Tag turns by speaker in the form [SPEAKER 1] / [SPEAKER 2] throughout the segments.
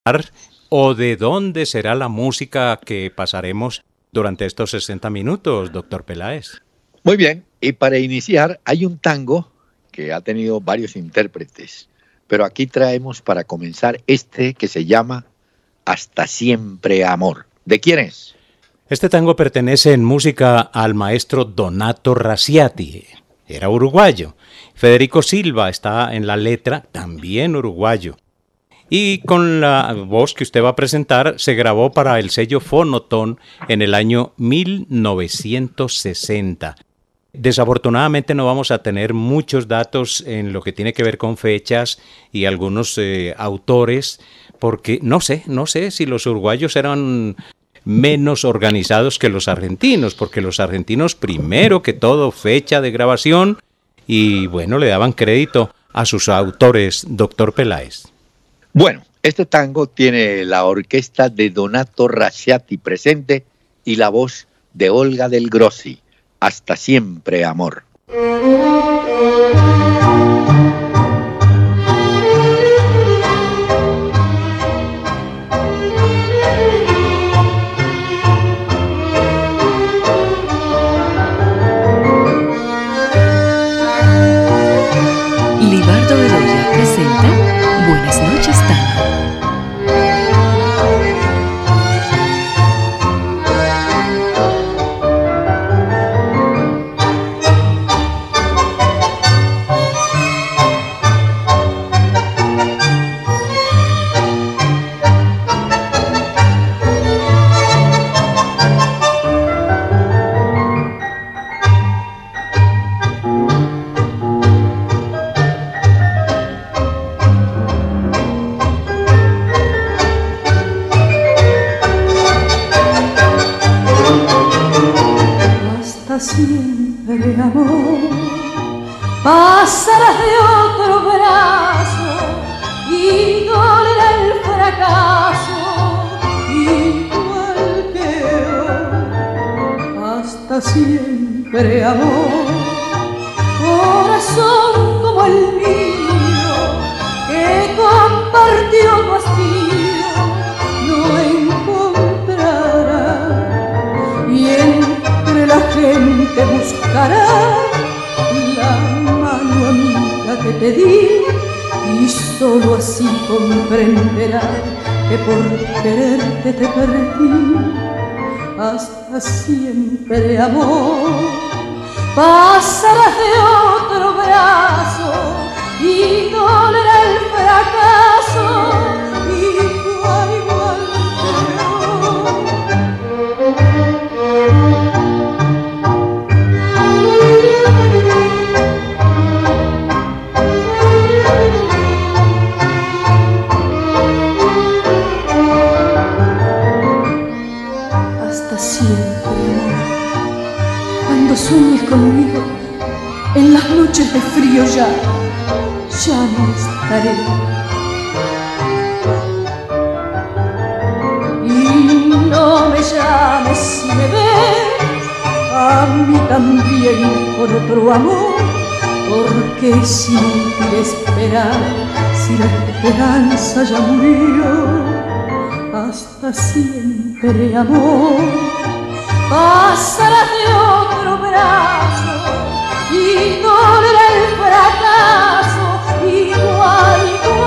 [SPEAKER 1] o de dónde será la música que pasaremos durante estos 60 minutos, doctor Peláez.
[SPEAKER 2] Muy bien, y para iniciar hay un tango que ha tenido varios intérpretes, pero aquí traemos para comenzar este que se llama Hasta siempre amor. ¿De quién es?
[SPEAKER 1] Este tango pertenece en música al maestro Donato Raciati, era uruguayo. Federico Silva está en la letra, también uruguayo. Y con la voz que usted va a presentar se grabó para el sello Fonotón en el año 1960. Desafortunadamente no vamos a tener muchos datos en lo que tiene que ver con fechas y algunos autores, porque no sé si los uruguayos eran menos organizados que los argentinos, porque los argentinos primero que todo fecha de grabación y bueno, le daban crédito a sus autores, doctor Peláez.
[SPEAKER 2] Bueno, este tango tiene la orquesta de Donato Raciati presente y la voz de Olga del Grossi. Hasta siempre, amor.
[SPEAKER 3] Libardo Bedoya presenta Buenas noches, tango.
[SPEAKER 4] Siempre amor, pasarás de otro brazo y dolerá el fracaso igual que hoy. Hasta siempre amor, corazón como el mío que compartió tu hastío no encontrará y entre la gente buscará la mano amiga que te di y solo así comprenderá que por quererte te perdí. Hasta siempre amor, pasarás de otro brazo y dolerá el fracaso igual sueñes conmigo, en las noches de frío ya no estaré. Y no me llames si me ves, a mí también con otro amor, porque es inútil esperar si la esperanza ya murió. Hasta siempre amor, pasarás de otro brazo y dolerá el fracaso igual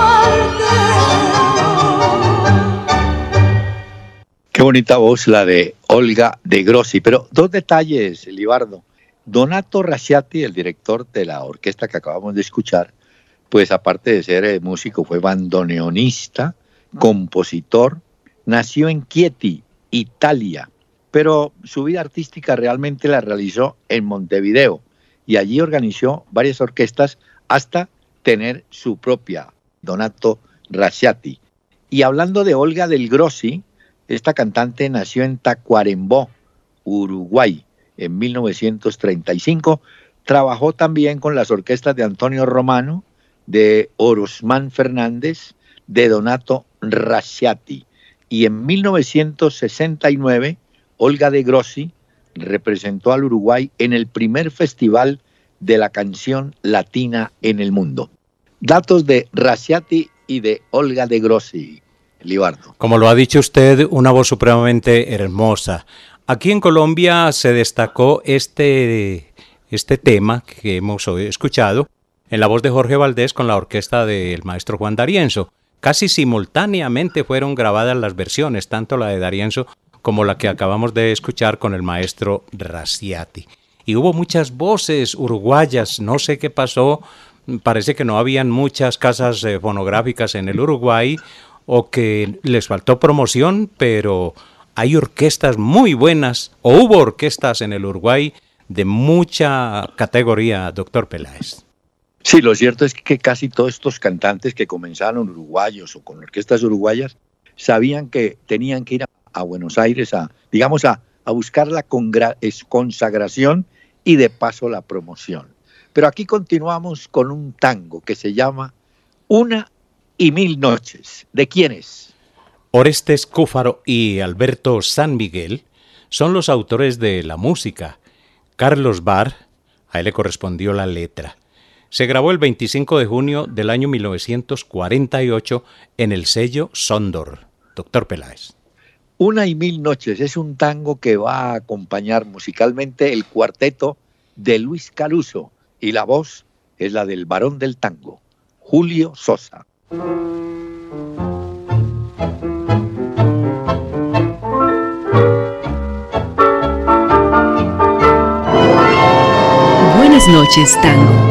[SPEAKER 4] que yo.
[SPEAKER 2] Qué bonita voz la de Olga de Grossi. Pero dos detalles, Libardo. Donato Raciati, el director de la orquesta que acabamos de escuchar, pues aparte de ser músico, fue bandoneonista, compositor, nació en Chieti, Italia. Pero su vida artística realmente la realizó en Montevideo y allí organizó varias orquestas hasta tener su propia, Donato Raciati. Y hablando de Olga del Grossi, esta cantante nació en Tacuarembó, Uruguay, en 1935. Trabajó también con las orquestas de Antonio Romano, de Orosmán Fernández, de Donato Raciati. Y en 1969, Olga de Grossi representó al Uruguay en el primer festival de la canción latina en el mundo. Datos de Raciati y de Olga de Grossi. Libardo.
[SPEAKER 1] Como lo ha dicho usted, una voz supremamente hermosa. Aquí en Colombia se destacó este tema que hemos escuchado en la voz de Jorge Valdés con la orquesta del maestro Juan D'Arienzo. Casi simultáneamente fueron grabadas las versiones, tanto la de D'Arienzo como la que acabamos de escuchar con el maestro Rasciati. Y hubo muchas voces uruguayas, no sé qué pasó, parece que no habían muchas casas fonográficas en el Uruguay o que les faltó promoción, pero hay orquestas muy buenas, o hubo orquestas en el Uruguay de mucha categoría, doctor Peláez.
[SPEAKER 2] Sí, lo cierto es que casi todos estos cantantes que comenzaron uruguayos o con orquestas uruguayas sabían que tenían que ir a Buenos Aires a buscar la consagración y de paso la promoción. Pero aquí continuamos con un tango que se llama Una y Mil Noches. ¿De quién es?
[SPEAKER 1] Orestes Cúfaro y Alberto San Miguel son los autores de la música. Carlos Barr, a él le correspondió la letra. Se grabó el 25 de junio del año 1948 en el sello Sondor. Doctor Peláez.
[SPEAKER 2] Una y Mil Noches es un tango que va a acompañar musicalmente el cuarteto de Luis Caruso y la voz es la del varón del tango, Julio Sosa.
[SPEAKER 3] Buenas noches, tango.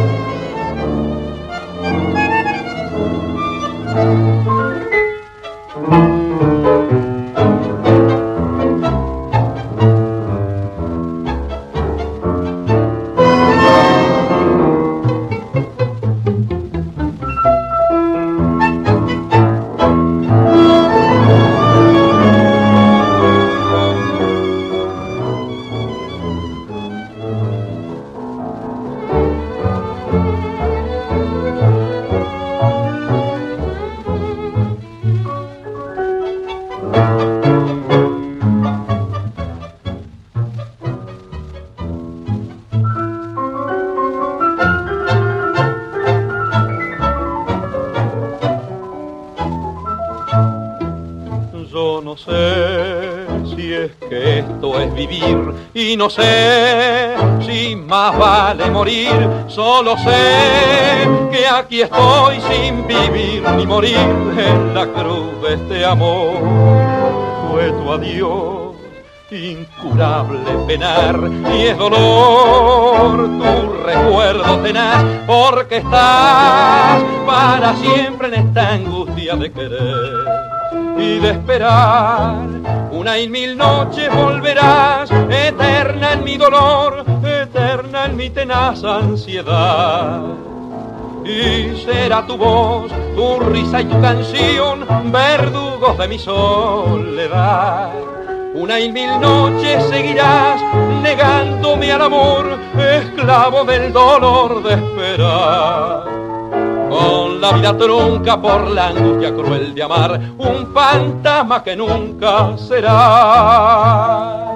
[SPEAKER 5] Y no sé si más vale morir, solo sé que aquí estoy sin vivir ni morir en la cruz de este amor. Fue tu adiós, incurable penar, y es dolor tu recuerdo tenaz, porque estás para siempre en esta angustia de querer y de esperar. Una y mil noches volverás, eterna en mi dolor, eterna en mi tenaz ansiedad. Y será tu voz, tu risa y tu canción, verdugos de mi soledad. Una y mil noches seguirás negándome al amor, esclavo del dolor de esperar. Con la vida trunca por la angustia cruel de amar, un fantasma que nunca será.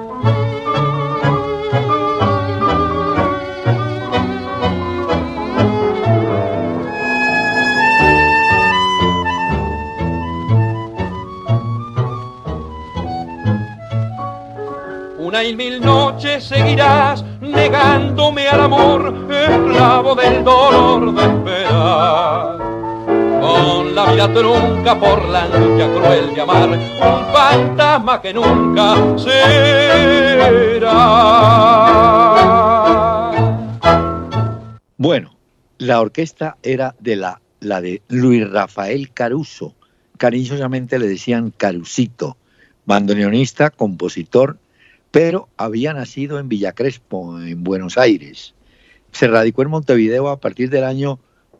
[SPEAKER 5] Una y mil noches seguirás negándome al amor, esclavo del dolor de esperar. Con la vida trunca por la angustia cruel de amar, un fantasma que nunca será.
[SPEAKER 2] Bueno, la orquesta era de la de Luis Rafael Caruso, cariñosamente le decían Carusito, bandoneonista, compositor, pero había nacido en Villa Crespo, en Buenos Aires. Se radicó en Montevideo a partir del año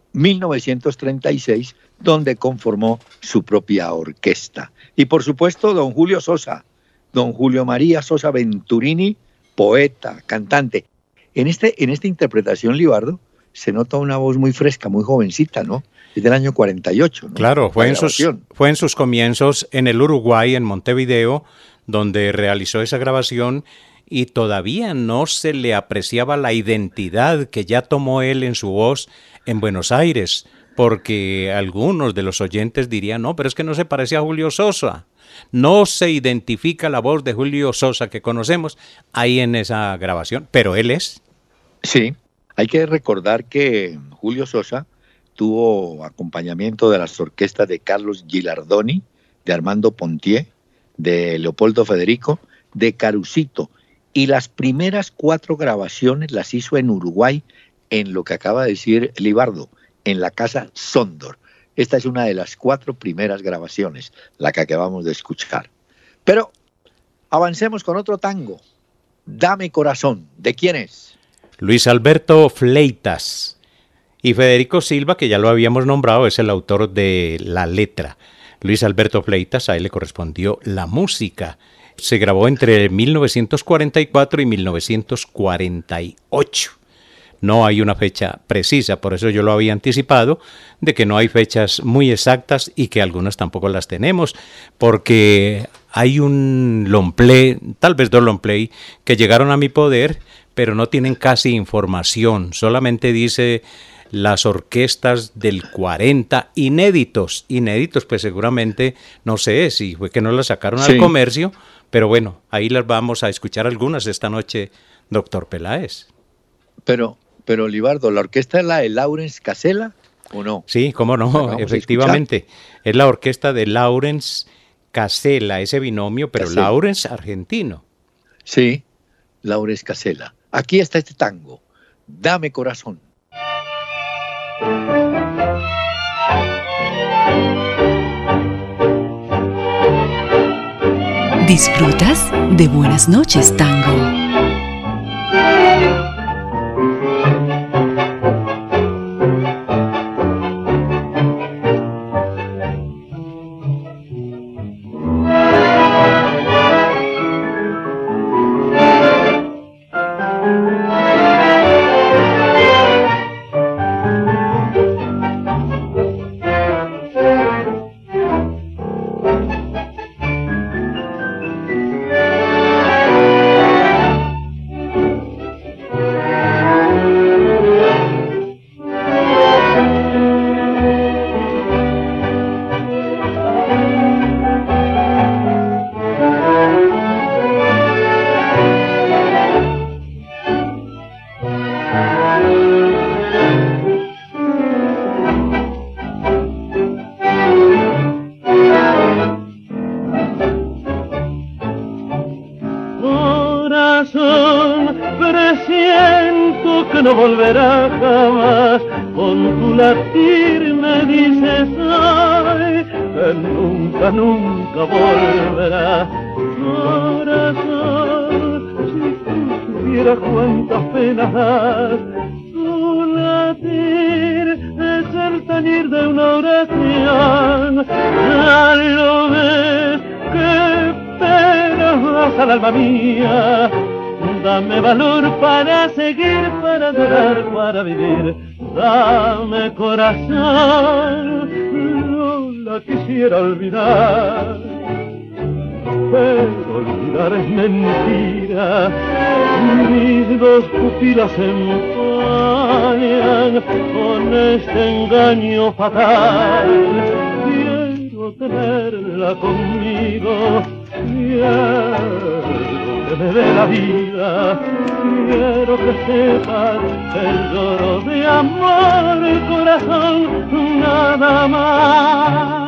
[SPEAKER 2] 1936, donde conformó su propia orquesta. Y por supuesto, don Julio Sosa, don Julio María Sosa Venturini, poeta, cantante. En esta interpretación, Libardo, se nota una voz muy fresca, muy jovencita, ¿no? Es del año 48, ¿no?
[SPEAKER 1] Claro, fue en sus comienzos en el Uruguay, en Montevideo, donde realizó esa grabación y todavía no se le apreciaba la identidad que ya tomó él en su voz en Buenos Aires, porque algunos de los oyentes dirían, no, pero es que no se parece a Julio Sosa. No se identifica la voz de Julio Sosa que conocemos ahí en esa grabación, pero él es.
[SPEAKER 2] Sí, hay que recordar que Julio Sosa tuvo acompañamiento de las orquestas de Carlos Gilardoni, de Armando Pontier, de Leopoldo Federico, de Carucito, y las primeras 4 grabaciones las hizo en Uruguay, en lo que acaba de decir Libardo, en la Casa Sondor. Esta es una de las 4 primeras grabaciones, la que acabamos de escuchar. Pero avancemos con otro tango, Dame Corazón. ¿De quién es?
[SPEAKER 1] Luis Alberto Fleitas. Y Federico Silva, que ya lo habíamos nombrado, es el autor de la letra. Luis Alberto Fleitas, a él le correspondió la música. Se grabó entre 1944 y 1948. No hay una fecha precisa, por eso yo lo había anticipado, de que no hay fechas muy exactas y que algunas tampoco las tenemos, porque hay un long play, tal vez 2 long play, que llegaron a mi poder, pero no tienen casi información, solamente dice las orquestas del 40, inéditos, pues seguramente, no sé si fue que no las sacaron al comercio, pero bueno, ahí las vamos a escuchar algunas esta noche, doctor Peláez.
[SPEAKER 2] Pero Libardo, ¿la orquesta es la de Lawrence Casella o no?
[SPEAKER 1] Sí, cómo no, efectivamente. Es la orquesta de Lawrence Casella, ese binomio, pero Casella. Lawrence argentino.
[SPEAKER 2] Sí, Lawrence Casella. Aquí está este tango, Dame Corazón.
[SPEAKER 3] ¿Disfrutas de Buenas noches, Tango?
[SPEAKER 5] Dame valor para seguir, para adorar, para vivir. Dame corazón, no la quisiera olvidar, pero olvidar es mentira. Mis 2 pupilas se empañan con este engaño fatal. Quiero tenerla conmigo, quiero que me dé la vida, quiero que sepas el lloro de amor, el corazón, nada más.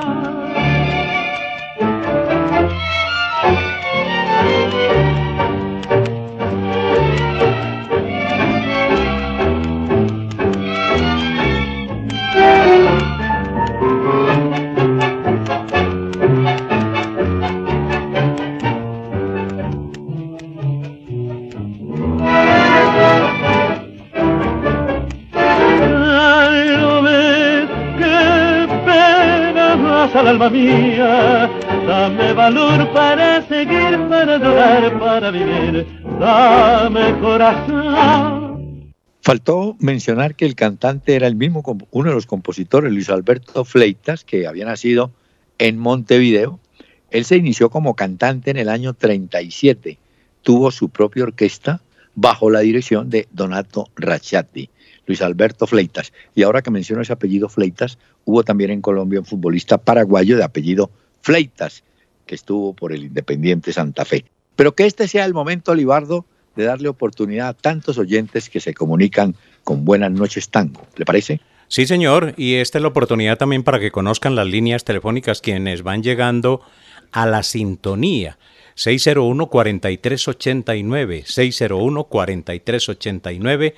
[SPEAKER 5] Al alma mía, dame valor para seguir, para adorar, para vivir, dame corazón.
[SPEAKER 2] Faltó mencionar que el cantante era el mismo, uno de los compositores, Luis Alberto Fleitas, que había nacido en Montevideo. Él se inició como cantante en el año 37, tuvo su propia orquesta bajo la dirección de Donato Racciatti. Luis Alberto Fleitas. Y ahora que menciono ese apellido Fleitas, hubo también en Colombia un futbolista paraguayo de apellido Fleitas, que estuvo por el Independiente Santa Fe. Pero que este sea el momento, Libardo, de darle oportunidad a tantos oyentes que se comunican con Buenas Noches Tango. ¿Le parece?
[SPEAKER 1] Sí, señor, y esta es la oportunidad también para que conozcan las líneas telefónicas quienes van llegando a la sintonía. 601-4389, 601-4389,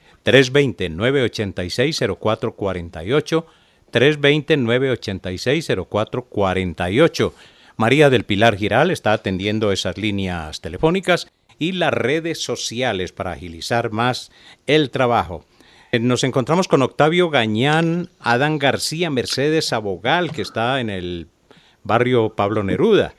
[SPEAKER 1] 320-986-0448, 320-986-0448. María del Pilar Giral está atendiendo esas líneas telefónicas y las redes sociales para agilizar más el trabajo. Nos encontramos con Octavio Gañán, Adán García, Mercedes Abogal, que está en el barrio Pablo Neruda,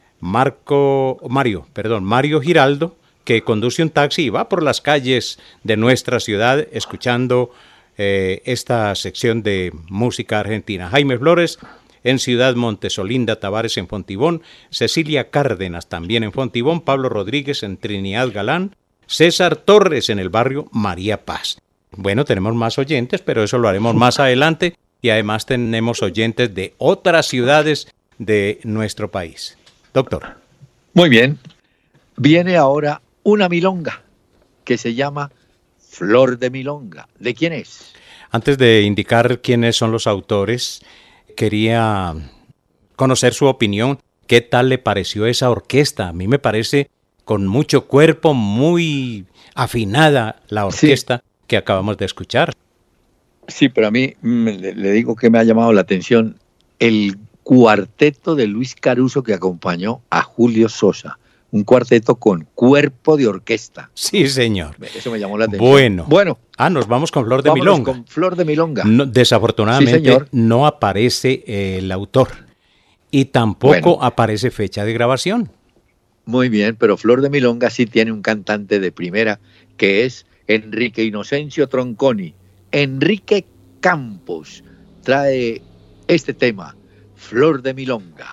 [SPEAKER 1] Mario Giraldo, que conduce un taxi y va por las calles de nuestra ciudad escuchando esta sección de música argentina. Jaime Flores en Ciudad Montes, Olinda Tavares en Fontibón, Cecilia Cárdenas también en Fontibón, Pablo Rodríguez en Trinidad Galán, César Torres en el barrio María Paz. Bueno, tenemos más oyentes, pero eso lo haremos más adelante, y además tenemos oyentes de otras ciudades de nuestro país. Doctor.
[SPEAKER 2] Muy bien. Viene ahora una milonga que se llama Flor de Milonga. ¿De quién es?
[SPEAKER 1] Antes de indicar quiénes son los autores, quería conocer su opinión. ¿Qué tal le pareció esa orquesta? A mí me parece con mucho cuerpo, muy afinada la orquesta que acabamos de escuchar.
[SPEAKER 2] Sí, pero a mí le digo que me ha llamado la atención el cuarteto de Luis Caruso que acompañó a Julio Sosa. Un cuarteto con cuerpo de orquesta.
[SPEAKER 1] Sí, señor.
[SPEAKER 2] Eso me llamó la atención.
[SPEAKER 1] Bueno. Nos vamos con Flor de Milonga.
[SPEAKER 2] Con Flor de Milonga.
[SPEAKER 1] No, desafortunadamente no aparece el autor y tampoco aparece fecha de grabación.
[SPEAKER 2] Muy bien, pero Flor de Milonga sí tiene un cantante de primera que es Enrique Inocencio Tronconi. Enrique Campos trae este tema, Flor de Milonga.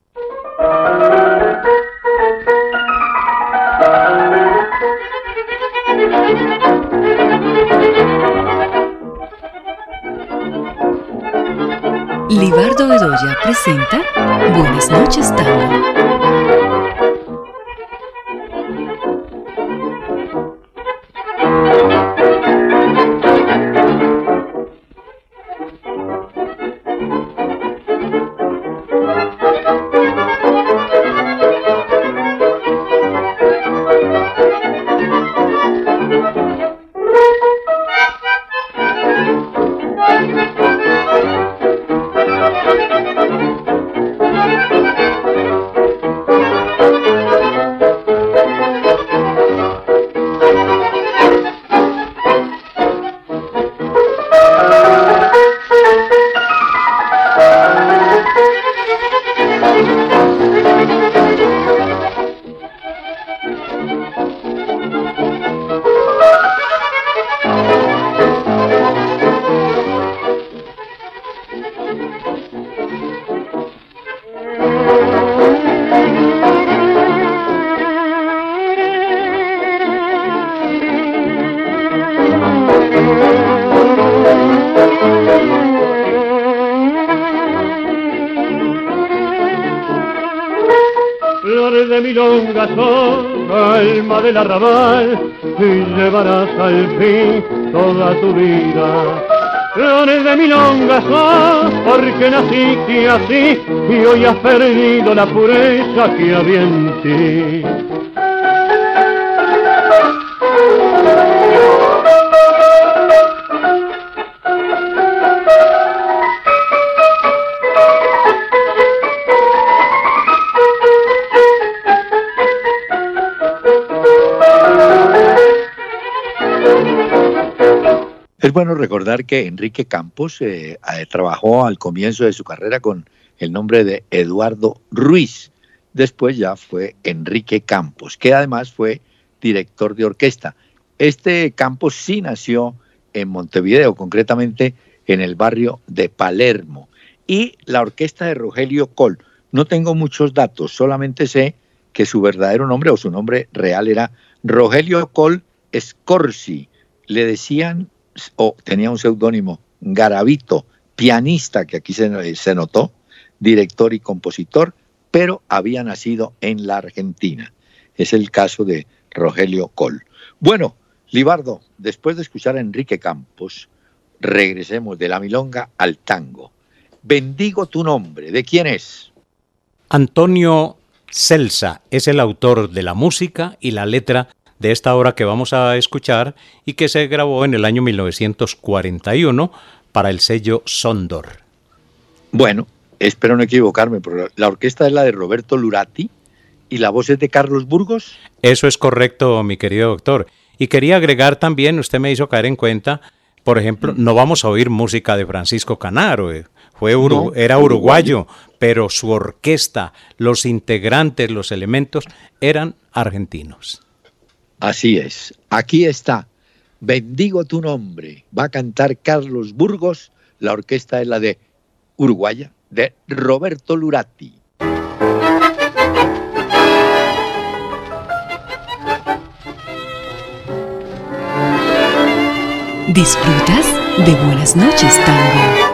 [SPEAKER 3] Libardo Bedoya presenta Buenas Noches Tango.
[SPEAKER 5] Flores de milonga son alma del arrabal y llevarás al fin toda tu vida. Flores de milonga son porque naciste así y hoy has perdido la pureza que había en ti.
[SPEAKER 2] Es bueno recordar que Enrique Campos trabajó al comienzo de su carrera con el nombre de Eduardo Ruiz. Después ya fue Enrique Campos, que además fue director de orquesta. Este Campos sí nació en Montevideo, concretamente en el barrio de Palermo. Y la orquesta de Rogelio Coll. No tengo muchos datos, solamente sé que su verdadero nombre o su nombre real era Rogelio Coll Scorsi. Le decían o tenía un seudónimo, Garavito, pianista, que aquí se notó, director y compositor, pero había nacido en la Argentina. Es el caso de Rogelio Coll. Bueno, Libardo, después de escuchar a Enrique Campos, regresemos de la milonga al tango. Bendigo tu nombre, ¿de quién es?
[SPEAKER 1] Antonio Celsa es el autor de la música y la letra de esta obra que vamos a escuchar y que se grabó en el año 1941 para el sello Sondor.
[SPEAKER 2] Bueno, espero no equivocarme, pero la orquesta es la de Roberto Lurati y la voz es de Carlos Burgos.
[SPEAKER 1] Eso es correcto, mi querido doctor. Y quería agregar también, usted me hizo caer en cuenta, por ejemplo, no vamos a oír música de Francisco Canaro, era uruguayo, pero su orquesta, los integrantes, los elementos eran argentinos.
[SPEAKER 2] Así es, aquí está, Bendigo tu nombre, va a cantar Carlos Burgos, la orquesta es la de uruguaya, de Roberto Lurati.
[SPEAKER 3] ¿Disfrutas de Buenas noches, Tango?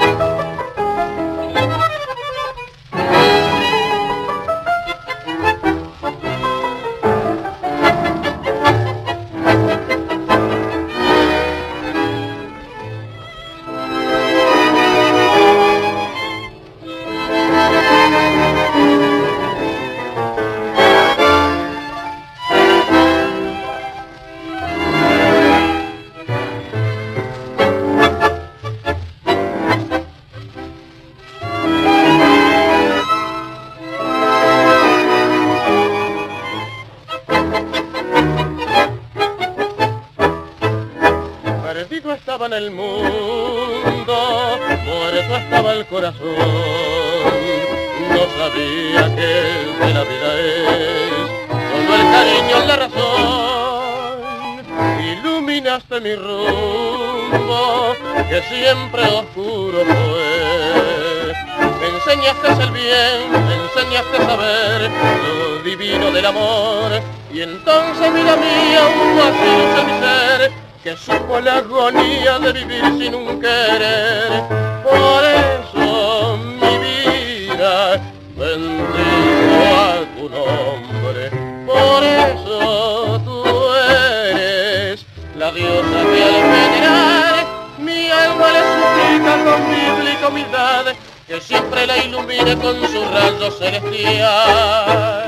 [SPEAKER 6] En el mundo, muerto estaba el corazón, no sabía que de la vida es solo el cariño, la razón. Iluminaste mi rumbo, que siempre oscuro fue. Me enseñaste el bien, me enseñaste a saber lo divino del amor, y entonces vida mía, un más dulce mi ser, que supo la agonía de vivir sin un querer. Por eso mi vida bendigo a tu nombre, por eso tú eres la diosa que al venerar mi alma le suplica con bíblica humildad, que siempre la ilumine con su rayo celestial.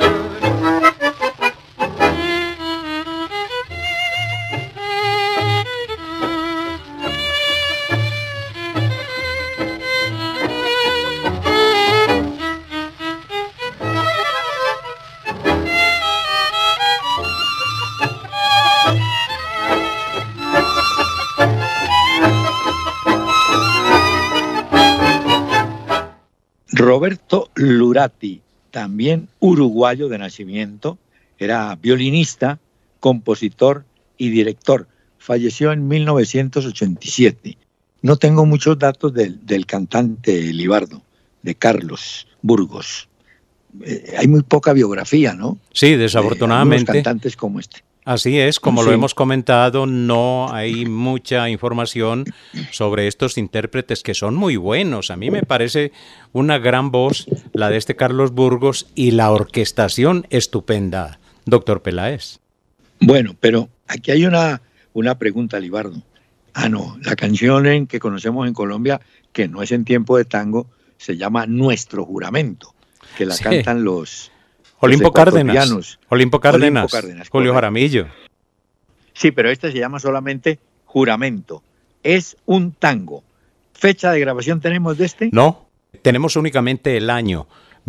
[SPEAKER 2] Roberto Lurati, también uruguayo de nacimiento, era violinista, compositor y director. Falleció en 1987. No tengo muchos datos del cantante Libardo, de Carlos Burgos. Hay muy poca biografía, ¿no?
[SPEAKER 1] Sí, desafortunadamente.
[SPEAKER 2] De cantantes como este.
[SPEAKER 1] Así es, como
[SPEAKER 2] Sí.
[SPEAKER 1] lo hemos comentado, no hay mucha información sobre estos intérpretes que son muy buenos. A mí me parece una gran voz la de este Carlos Burgos y la orquestación estupenda, doctor Peláez.
[SPEAKER 2] Bueno, pero aquí hay una pregunta, Libardo. No, la canción que conocemos en Colombia, que no es en tiempo de tango, se llama Nuestro Juramento, que la
[SPEAKER 1] Sí.
[SPEAKER 2] cantan los
[SPEAKER 1] Olimpo Cárdenas,
[SPEAKER 2] ecuatorianos.
[SPEAKER 1] Olimpo Cárdenas,
[SPEAKER 2] Cárdenas,
[SPEAKER 1] Julio
[SPEAKER 2] correcto.
[SPEAKER 1] Jaramillo.
[SPEAKER 2] Sí, pero este se llama solamente Juramento. Es un tango. ¿Fecha de grabación tenemos de este?
[SPEAKER 1] No, tenemos únicamente el año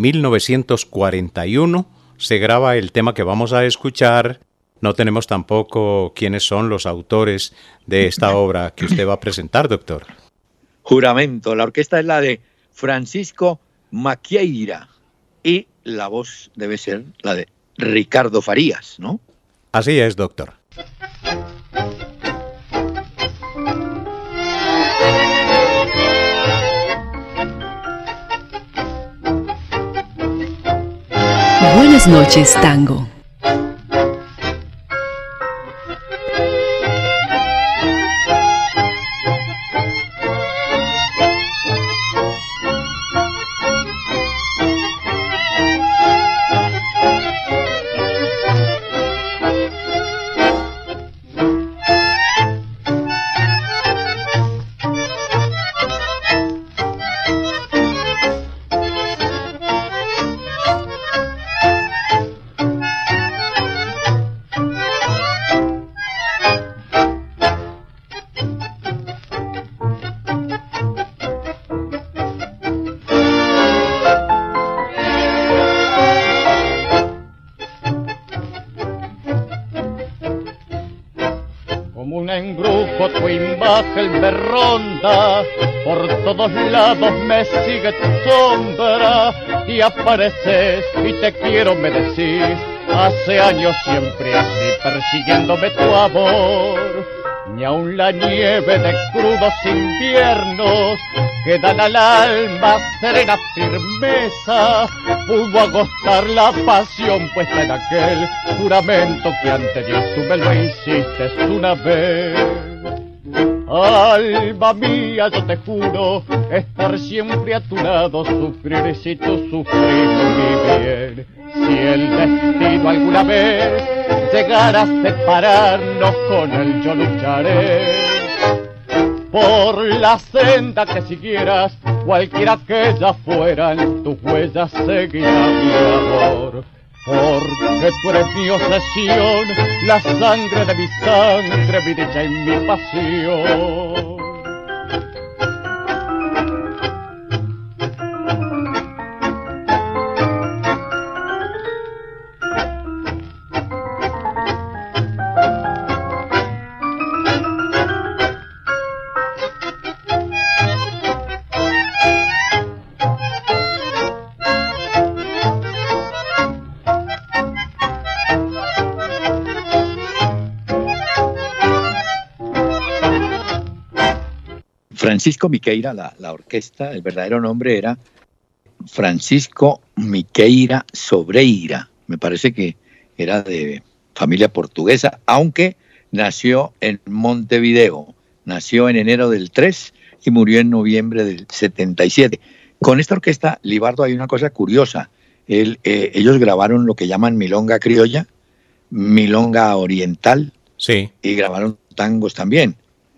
[SPEAKER 1] 1941, se graba el tema que vamos a escuchar. No tenemos tampoco quiénes son los autores de esta obra que usted va a presentar, doctor.
[SPEAKER 2] Juramento. La orquesta es la de Francisco Maquieira y la voz debe ser la de Ricardo Farías, ¿no?
[SPEAKER 1] Así es, doctor.
[SPEAKER 3] Buenas noches, Tango.
[SPEAKER 6] una en grupo, tu imagen me ronda, por todos lados me sigue tu sombra, y apareces y te quiero, me decís, hace años siempre así, persiguiéndome tu amor. Ni aun la nieve de crudos inviernos que dan al alma serena firmeza pudo agostar la pasión puesta en aquel juramento que ante Dios tú me lo hiciste una vez. Alma mía, yo te juro estar siempre a tu lado, sufrir si tú sufrir mi bien. Si el destino alguna vez llegara a separarnos, con él yo lucharé. Por la senda que siguieras, cualquiera que ella fueran, tus huellas seguirá mi amor. Porque tú eres mi obsesión, la sangre de mi sangre, mi dicha y mi pasión.
[SPEAKER 2] Francisco Miqueira, la orquesta, el verdadero nombre era Francisco Miqueira Sobreira. Me parece que era de familia portuguesa, aunque nació en Montevideo. Nació en enero del 3 y murió en noviembre del 77. Con esta orquesta, Libardo, hay una cosa curiosa. Ellos grabaron lo que llaman milonga criolla, milonga oriental,
[SPEAKER 1] sí,
[SPEAKER 2] y grabaron tangos también.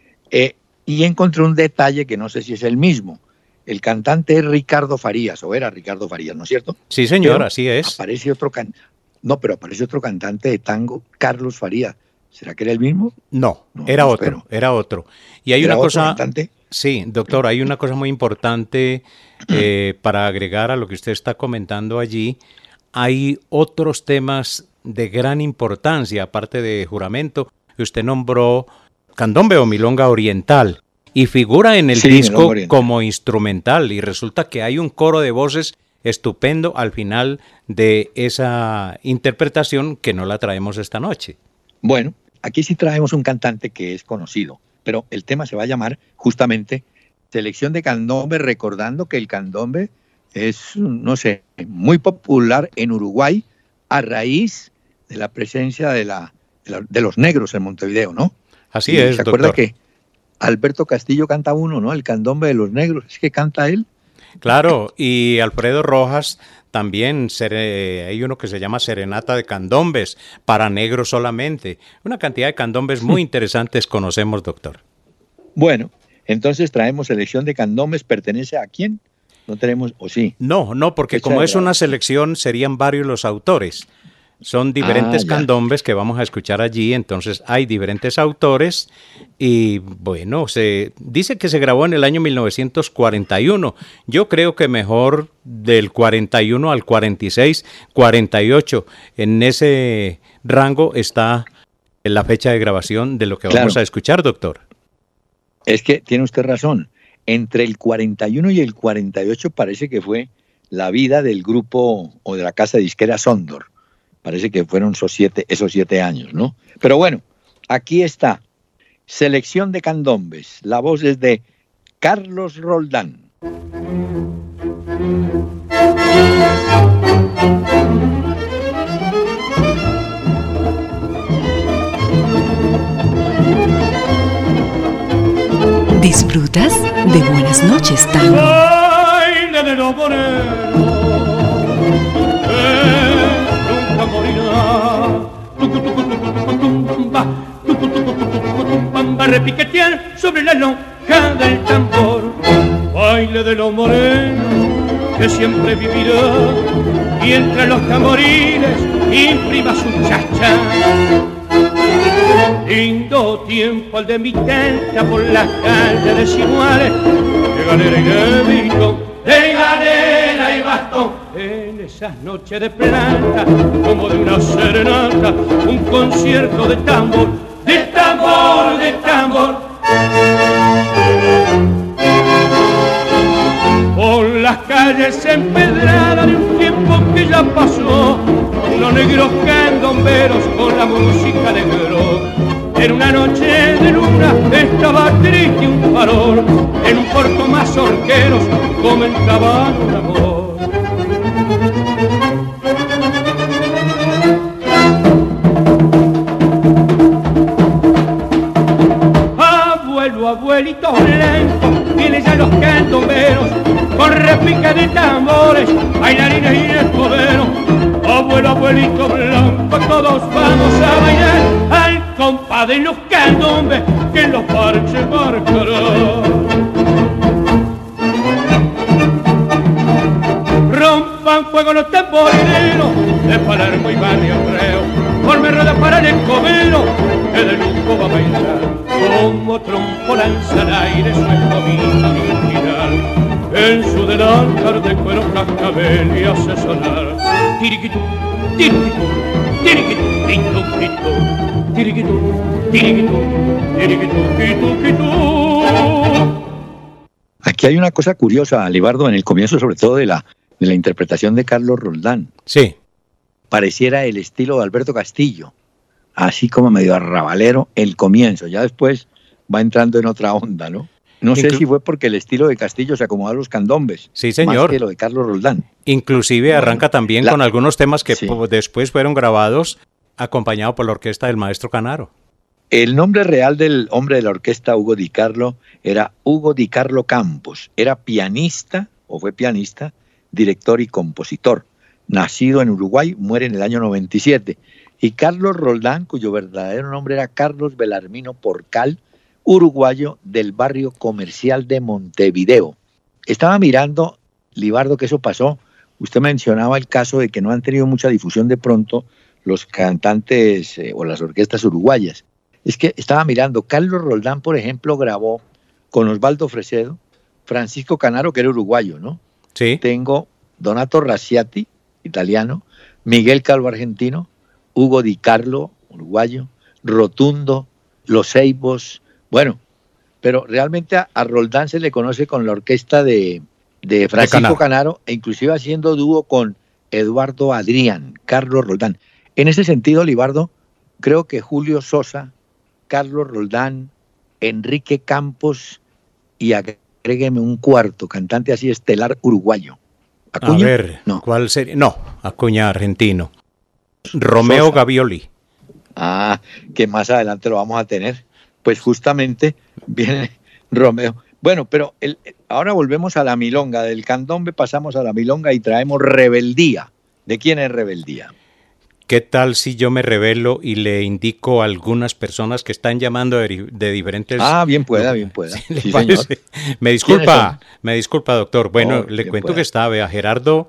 [SPEAKER 2] Y encontré un detalle que no sé si es el mismo. El cantante es Ricardo Farías, o era Ricardo Farías, ¿no es cierto?
[SPEAKER 1] Sí, señor,
[SPEAKER 2] pero
[SPEAKER 1] así es.
[SPEAKER 2] Aparece otro aparece otro cantante de tango, Carlos Farías. ¿Será que era el mismo?
[SPEAKER 1] No, era otro, era otro. Y hay una cosa...
[SPEAKER 2] ¿Cantante?
[SPEAKER 1] Sí, doctor, hay una cosa muy importante para agregar a lo que usted está comentando allí. Hay otros temas de gran importancia, aparte de juramento. Usted nombró candombe o milonga oriental y figura en el disco como instrumental, y resulta que hay un coro de voces estupendo al final de esa interpretación que no la traemos esta noche.
[SPEAKER 2] Bueno, aquí sí traemos un cantante que es conocido, pero el tema se va a llamar justamente Selección de Candombe, recordando que el candombe es, no sé, muy popular en Uruguay a raíz de la presencia de los negros en Montevideo, ¿no?
[SPEAKER 1] Así es,
[SPEAKER 2] ¿se
[SPEAKER 1] doctor?
[SPEAKER 2] acuerda que Alberto Castillo canta uno, ¿no? El candombe de los negros, ¿es que canta él?
[SPEAKER 1] Claro, y Alfredo Rojas también, hay uno que se llama Serenata de Candombes, para negros solamente. Una cantidad de candombes muy interesantes conocemos, doctor.
[SPEAKER 2] Bueno, entonces traemos Selección de Candombes, ¿pertenece a quién? ¿No tenemos, o sí?
[SPEAKER 1] No, porque como es una selección, serían varios los autores. Son diferentes candombes que vamos a escuchar allí, entonces hay diferentes autores y bueno, se dice que se grabó en el año 1941. Yo creo que mejor del 41 al 46, 48. En ese rango está la fecha de grabación de lo que vamos a escuchar, doctor.
[SPEAKER 2] Es que tiene usted razón. Entre el 41 y el 48 parece que fue la vida del grupo o de la casa disquera Sondor. Parece que fueron esos 7 años, ¿no? Pero bueno, aquí está. Selección de Candombes. La voz es de Carlos Roldán.
[SPEAKER 3] ¿Disfrutas de Buenas Noches, Tango?
[SPEAKER 5] Baile de los boleros, nunca morirá. Va a repiquetear sobre la lonja del tambor. Baile de los morenos que siempre vivirá, y entre los tamboriles imprima su chacha. Lindo tiempo el de mi tenta por las calles desiguales, de galera y de vino, de galera y bastón. En esas noches de plata, como de una serenata, un concierto de tambor, de tambor, de tambor. tambor. Por las calles empedradas de un tiempo que ya pasó, los negros candomberos con la música de Gro. En una noche de luna estaba triste un farol, en un puerto mazorqueros comentaban un amor. Abuelo, abuelito blanco, vienen ya los candomberos, con repica de tambores, bailarines y escuderos. Abuelo, abuelito blanco, todos vamos a bailar al compás de los candombes que en los parches marcarán. Rompan fuego los tamborileros de Palermo y Barrio Reo, forme rueda para el escobero que de lujo va a bailar. Como trompo lanza al aire su escobita original, en su delantal de cuero cascabel y hace sonar. Tiriquitú, tiriquitú, tiriquitú, tiriquitú, tiriquitú, tiriquitú, tiriquitú, tiriquitú, tiriquitú.
[SPEAKER 2] Aquí hay una cosa curiosa, Libardo, en el comienzo sobre todo de la interpretación de Carlos Roldán.
[SPEAKER 1] Sí.
[SPEAKER 2] Pareciera el estilo de Alberto Castillo, así como medio arrabalero el comienzo, ya después va entrando en otra onda, ¿no? No sé si fue porque el estilo de Castillo se acomodó a los candombes.
[SPEAKER 1] Sí, señor.
[SPEAKER 2] Más que lo de Carlos Roldán.
[SPEAKER 1] Inclusive arranca también con algunos temas que después fueron grabados acompañado por la orquesta del maestro Canaro.
[SPEAKER 2] El nombre real del hombre de la orquesta Hugo Di Carlo era Hugo Di Carlo Campos. Era pianista, o fue pianista, director y compositor. Nacido en Uruguay, muere en el año 97. Y Carlos Roldán, cuyo verdadero nombre era Carlos Belarmino Porcal, uruguayo del barrio comercial de Montevideo. Estaba mirando, Libardo, que eso pasó. Usted mencionaba el caso de que no han tenido mucha difusión de pronto los cantantes o las orquestas uruguayas. Es que estaba mirando, Carlos Roldán, por ejemplo, grabó con Osvaldo Fresedo, Francisco Canaro, que era uruguayo, ¿no?
[SPEAKER 1] Sí.
[SPEAKER 2] Tengo Donato Rasciati, italiano, Miguel Calvo, argentino, Hugo Di Carlo, uruguayo, Rotundo, Los Ceibos. Bueno, pero realmente a Roldán se le conoce con la orquesta de Francisco Canaro, e inclusive haciendo dúo con Eduardo Adrián, Carlos Roldán. En ese sentido, Libardo, creo que Julio Sosa, Carlos Roldán, Enrique Campos y agrégueme un cuarto cantante así estelar uruguayo. ¿Acuña?
[SPEAKER 1] A ver,
[SPEAKER 2] no.
[SPEAKER 1] ¿Cuál sería? No, Acuña argentino. Romeo
[SPEAKER 2] Sosa.
[SPEAKER 1] Gavioli.
[SPEAKER 2] Ah, que más adelante lo vamos a tener. Pues justamente viene Romeo. Bueno, pero ahora volvemos a la milonga. Del candombe pasamos a la milonga y traemos Rebeldía. ¿De quién es Rebeldía?
[SPEAKER 1] ¿Qué tal si yo me revelo y le indico a algunas personas que están llamando de diferentes...
[SPEAKER 2] Ah, bien pueda, bien pueda.
[SPEAKER 1] Sí, señor. Me disculpa, doctor. Bueno,
[SPEAKER 2] Oh,
[SPEAKER 1] le cuento
[SPEAKER 2] pueda.
[SPEAKER 1] que está, vea, Gerardo,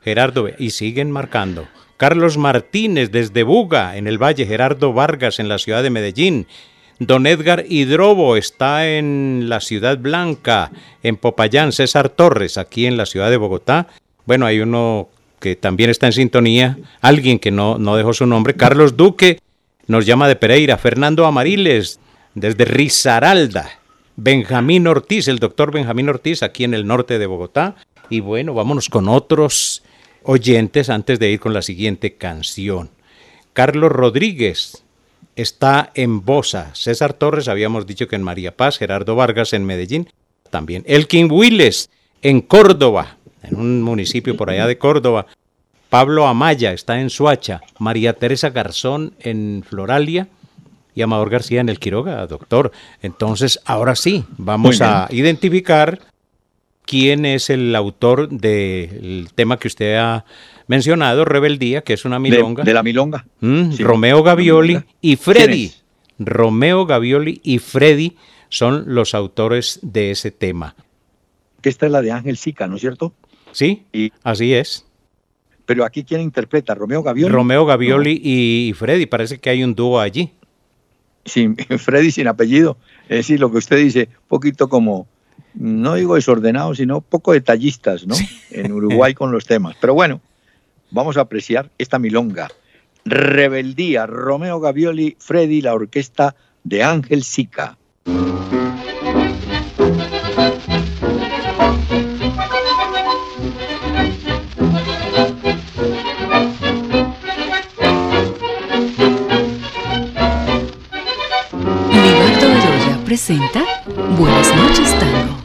[SPEAKER 1] y siguen marcando. Carlos Martínez desde Buga, en el Valle, Gerardo Vargas en la ciudad de Medellín. Don Edgar Hidrobo está en la Ciudad Blanca, en Popayán. César Torres, aquí en la ciudad de Bogotá. Bueno, hay uno que también está en sintonía, alguien que no dejó su nombre. Carlos Duque nos llama de Pereira. Fernando Amariles, desde Risaralda. Benjamín Ortiz, el doctor Benjamín Ortiz, aquí en el norte de Bogotá. Y bueno, vámonos con otros oyentes antes de ir con la siguiente canción. Carlos Rodríguez está en Bosa. César Torres, habíamos dicho que en María Paz. Gerardo Vargas en Medellín también. Elkin Willes en Córdoba, en un municipio por allá de Córdoba. Pablo Amaya está en Suacha. María Teresa Garzón en Floralia. Y Amador García en el Quiroga, doctor. Entonces, ahora sí, vamos a identificar quién es el autor del tema que usted ha mencionado, Rebeldía, que es una milonga.
[SPEAKER 2] De la milonga.
[SPEAKER 1] Sí, Romeo Gavioli y Freddy.
[SPEAKER 2] ¿Quién es?
[SPEAKER 1] Romeo Gavioli y Freddy son los autores de ese tema.
[SPEAKER 2] Que esta es la de Ángel Sica, ¿no es cierto?
[SPEAKER 1] Sí, así es.
[SPEAKER 2] Pero aquí, ¿quién interpreta? ¿Romeo Gavioli?
[SPEAKER 1] Romeo Gavioli y Freddy, parece que hay un dúo allí.
[SPEAKER 2] Sin, Freddy sin apellido. Es decir, lo que usted dice, un poquito como, no digo desordenado, sino poco detallistas, ¿no? En Uruguay con los temas. Pero bueno, vamos a apreciar esta milonga. Rebeldía, Romeo Gavioli, Freddy, la orquesta de Ángel Sica.
[SPEAKER 3] Libardo Bedoya presenta Buenas noches, Tango.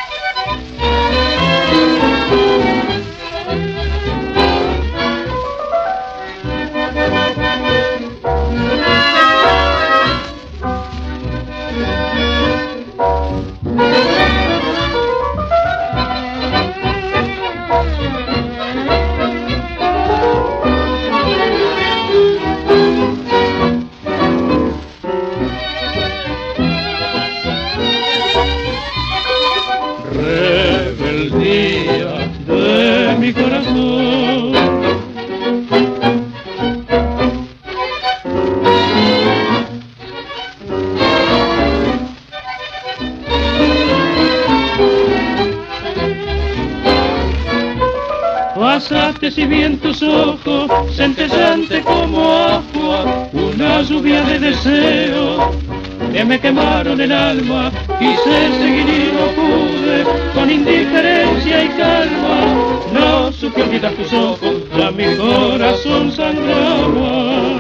[SPEAKER 6] Rebeldía de mi corazón. Pasaste si bien tus ojos, centellante como agua, una lluvia de deseo que me quemaron el alma. Quise seguir y no pude, con indiferencia y calma. No supe olvidar tus ojos, ya mi corazón sangraba.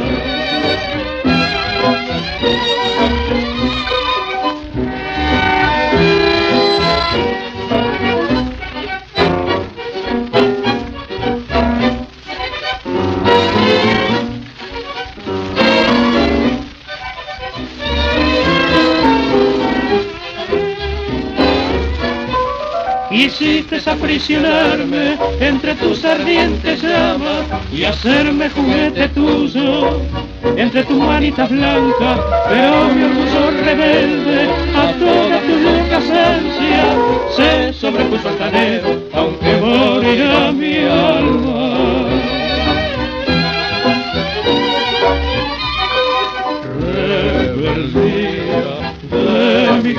[SPEAKER 6] Quisiste aprisionarme entre tus ardientes llamas y hacerme juguete tuyo entre tus manitas blancas, pero mi orgullo rebelde a toda tu locas ansias se sobrepuso altanero, aunque morirá mi alma. Rebeldía de mi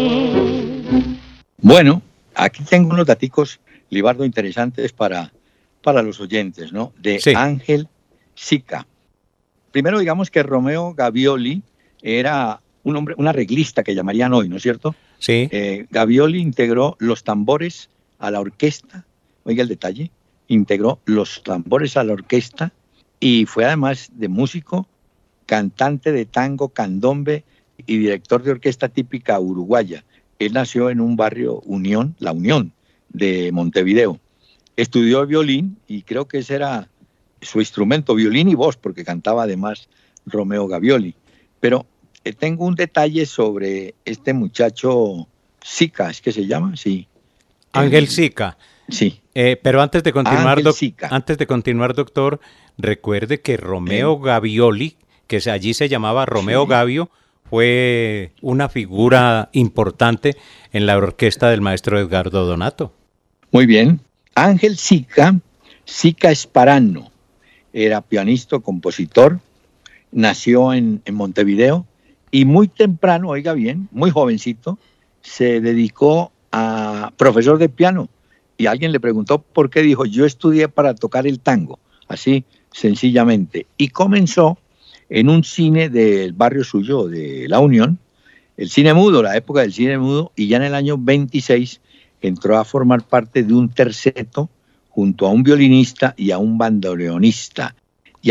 [SPEAKER 6] corazón.
[SPEAKER 2] Bueno, aquí tengo unos daticos, Libardo, interesantes para los oyentes, ¿no? De
[SPEAKER 1] Sí.
[SPEAKER 2] Ángel Sica. Primero, digamos que Romeo Gavioli era un hombre, un arreglista que llamarían hoy, ¿no es cierto?
[SPEAKER 1] Sí.
[SPEAKER 2] Gavioli integró los tambores a la orquesta, oiga el detalle, integró los tambores a la orquesta y fue además de músico, cantante de tango, candombe y director de orquesta típica uruguaya. Él nació en un barrio Unión, La Unión, de Montevideo. Estudió violín y creo que ese era su instrumento, violín y voz, porque cantaba además Romeo Gavioli. Pero tengo un detalle sobre este muchacho Sica, ¿es que se llama? Sí.
[SPEAKER 1] Ángel Sica.
[SPEAKER 2] Sí.
[SPEAKER 1] Pero antes de continuar,
[SPEAKER 2] Ángel Sica.
[SPEAKER 1] doctor, recuerde que Romeo Gavioli, que allí se llamaba Romeo
[SPEAKER 2] Sí.
[SPEAKER 1] Gavio, fue una figura importante en la orquesta del maestro Edgardo Donato.
[SPEAKER 2] Muy bien. Ángel Sica, Sica Esparano, era pianista, compositor, nació en Montevideo y muy temprano, oiga bien, muy jovencito, se dedicó a profesor de piano. Y alguien le preguntó por qué, dijo, yo estudié para tocar el tango, así sencillamente. Y comenzó en un cine del barrio suyo, de La Unión, el cine mudo, la época del cine mudo, y ya en el año 26 entró a formar parte de un terceto junto a un violinista y a un bandoneonista. Y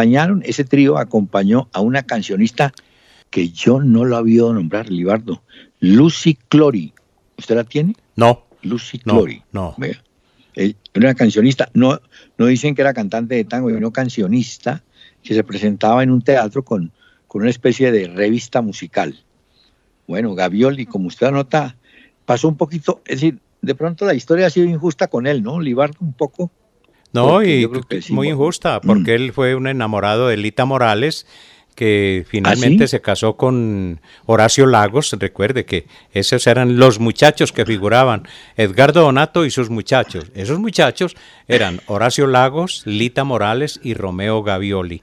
[SPEAKER 2] ese trío acompañó a una cancionista que yo no la había oído nombrar, Libardo, Lucy Clory. ¿Usted la tiene?
[SPEAKER 1] No,
[SPEAKER 2] Lucy
[SPEAKER 1] no,
[SPEAKER 2] Clory.
[SPEAKER 1] no.
[SPEAKER 2] Vea, era una cancionista, no dicen que era cantante de tango, sino cancionista, que se presentaba en un teatro con una especie de revista musical. Bueno, Gavioli, como usted anota, pasó un poquito, es decir, de pronto la historia ha sido injusta con él, ¿no, Libardo? Un poco.
[SPEAKER 1] No,
[SPEAKER 2] Porque
[SPEAKER 1] y
[SPEAKER 2] yo creo que sí,
[SPEAKER 1] muy
[SPEAKER 2] bueno.
[SPEAKER 1] injusta, porque él fue un enamorado de Lita Morales, que finalmente
[SPEAKER 2] ¿Ah, sí?
[SPEAKER 1] se casó con Horacio Lagos. Recuerde que esos eran los muchachos que figuraban, Edgardo Donato y sus muchachos. Esos muchachos eran Horacio Lagos, Lita Morales y Romeo Gavioli.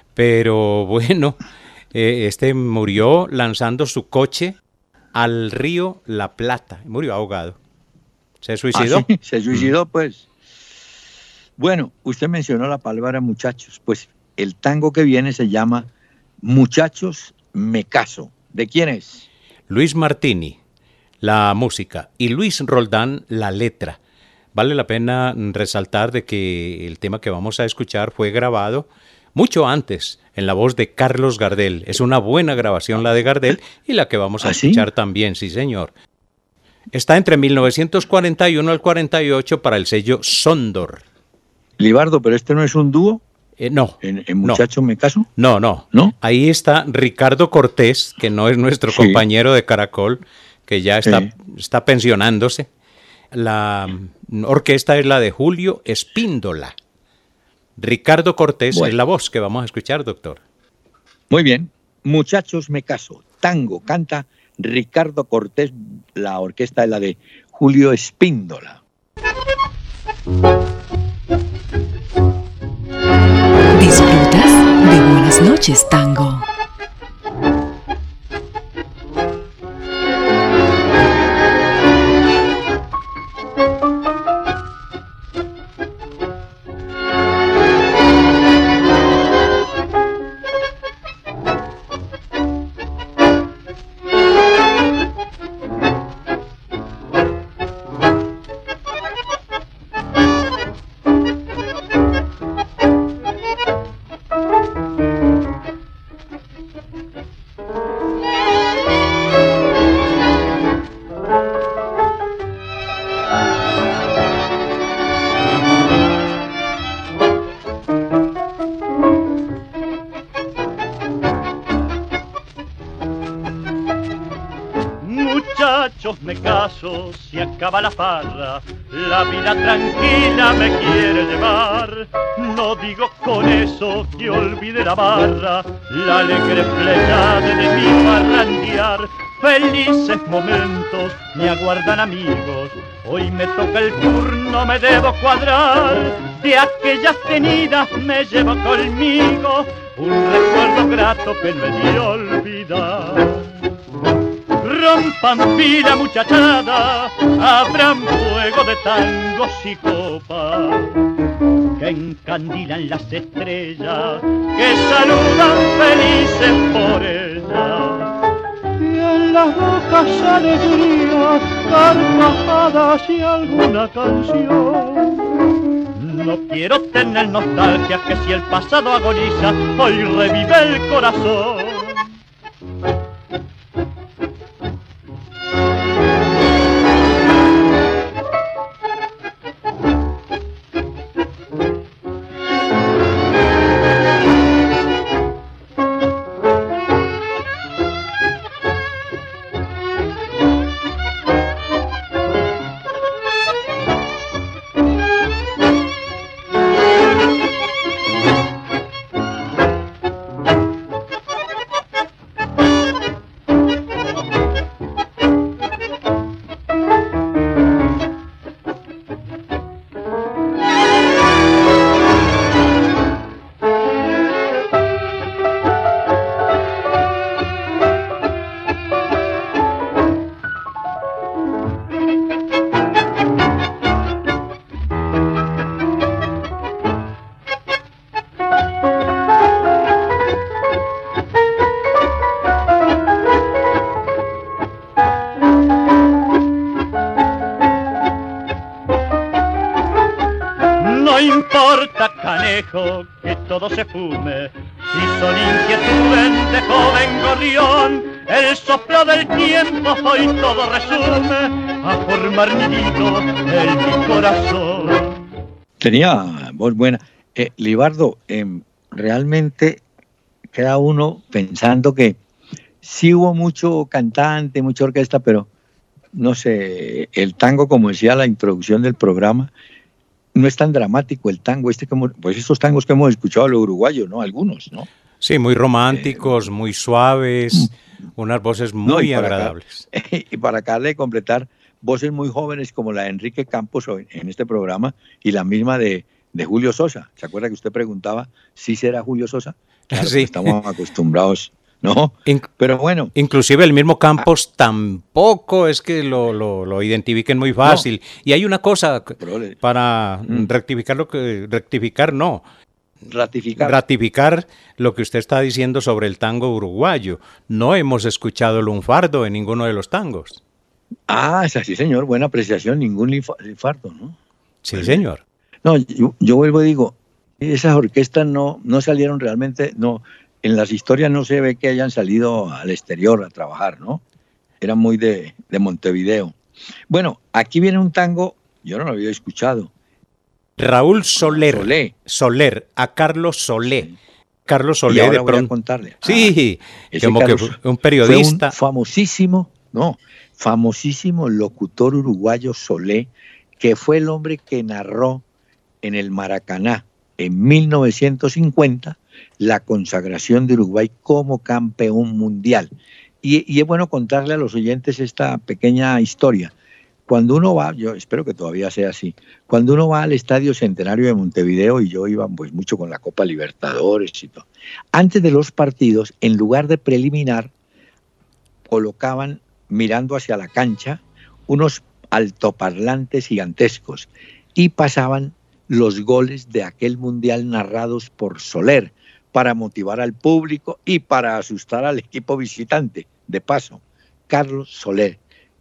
[SPEAKER 1] Pero bueno, este murió lanzando su coche al río La Plata. Murió ahogado. ¿Se suicidó?
[SPEAKER 2] ¿Ah, sí? Se suicidó, pues. Bueno, usted mencionó la palabra muchachos. Pues el tango que viene se llama Muchachos Me Caso. ¿De quién es?
[SPEAKER 1] Luis Martini, la música, y Luis Roldán, la letra. Vale la pena resaltar de que el tema que vamos a escuchar fue grabado mucho antes, en la voz de Carlos Gardel. Es una buena grabación la de Gardel y la que vamos a escuchar también, sí señor. Está entre 1941 al 48 para el sello Sondor.
[SPEAKER 2] Libardo, ¿pero este no es un dúo?
[SPEAKER 1] No.
[SPEAKER 2] ¿En Muchacho me caso?
[SPEAKER 1] No. Ahí está Ricardo Cortés, que no es nuestro compañero de Caracol, que ya está pensionándose. La orquesta es la de Julio Espíndola. Ricardo Cortés es la voz que vamos a escuchar, doctor.
[SPEAKER 2] Muy bien. Muchachos me caso. Tango canta Ricardo Cortés. La orquesta es la de Julio Espíndola.
[SPEAKER 3] Disfrutas de Buenas noches, Tango.
[SPEAKER 6] Me caso, se acaba la farra, la vida tranquila me quiere llevar. No digo con eso que olvide la barra, la alegre flecha de mi parrandear. Felices momentos me aguardan amigos, hoy me toca el turno, me debo cuadrar. De aquellas tenidas me llevo conmigo un recuerdo grato que no he de olvidar. Rompan pila muchachada, abran fuego de tangos y copas que encandilan las estrellas, que saludan felices por ellas. Y en las bocas alegrías, carcajadas y alguna canción. No quiero tener nostalgia, que si el pasado agoniza, hoy revive el corazón. Que todo se fume, si son inquietudes de joven gorrión, el soplo del tiempo hoy todo resume a formar nidito en mi corazón.
[SPEAKER 2] Tenía voz buena. Libardo, realmente queda uno pensando que sí hubo mucho cantante, mucha orquesta, pero no sé, el tango, como decía la introducción del programa, no es tan dramático el tango, pues estos tangos que hemos escuchado los uruguayos, ¿no? Algunos, ¿no?
[SPEAKER 1] Sí, muy románticos, muy suaves, unas voces muy agradables.
[SPEAKER 2] Y para acabarle de completar, voces muy jóvenes como la de Enrique Campos en este programa y la misma de Julio Sosa. ¿Se acuerda que usted preguntaba si será Julio Sosa? Claro, sí. Estamos acostumbrados, ¿no? Pero bueno.
[SPEAKER 1] Inclusive el mismo Campos tampoco es que lo identifiquen muy fácil. No. Y hay una cosa para rectificar no. ratificar lo que usted está diciendo sobre el tango uruguayo. No hemos escuchado el lunfardo en ninguno de los tangos.
[SPEAKER 2] Ah, es así, señor. Buena apreciación. Ningún lunfardo, ¿no?
[SPEAKER 1] Sí, señor.
[SPEAKER 2] No, yo vuelvo y digo, esas orquestas no salieron realmente, no, en las historias no se ve que hayan salido al exterior a trabajar, ¿no? Eran muy de Montevideo. Bueno, aquí viene un tango, yo no lo había escuchado.
[SPEAKER 1] Raúl Soler, a Carlos Solé.
[SPEAKER 2] Sí.
[SPEAKER 1] Carlos Solé,
[SPEAKER 2] y ahora
[SPEAKER 1] de
[SPEAKER 2] voy
[SPEAKER 1] pronto.
[SPEAKER 2] a contarle.
[SPEAKER 1] Sí, como
[SPEAKER 2] Carlos
[SPEAKER 1] que un periodista.
[SPEAKER 2] Fue un famosísimo locutor uruguayo Solé, que fue el hombre que narró en el Maracaná en 1950 la consagración de Uruguay como campeón mundial. Y es bueno contarle a los oyentes esta pequeña historia. Cuando uno va, yo espero que todavía sea así, cuando uno va al Estadio Centenario de Montevideo, y yo iba pues mucho con la Copa Libertadores y todo, antes de los partidos, en lugar de preliminar, colocaban, mirando hacia la cancha, unos altoparlantes gigantescos y pasaban los goles de aquel mundial narrados por Soler para motivar al público y para asustar al equipo visitante. De paso, Carlos Solé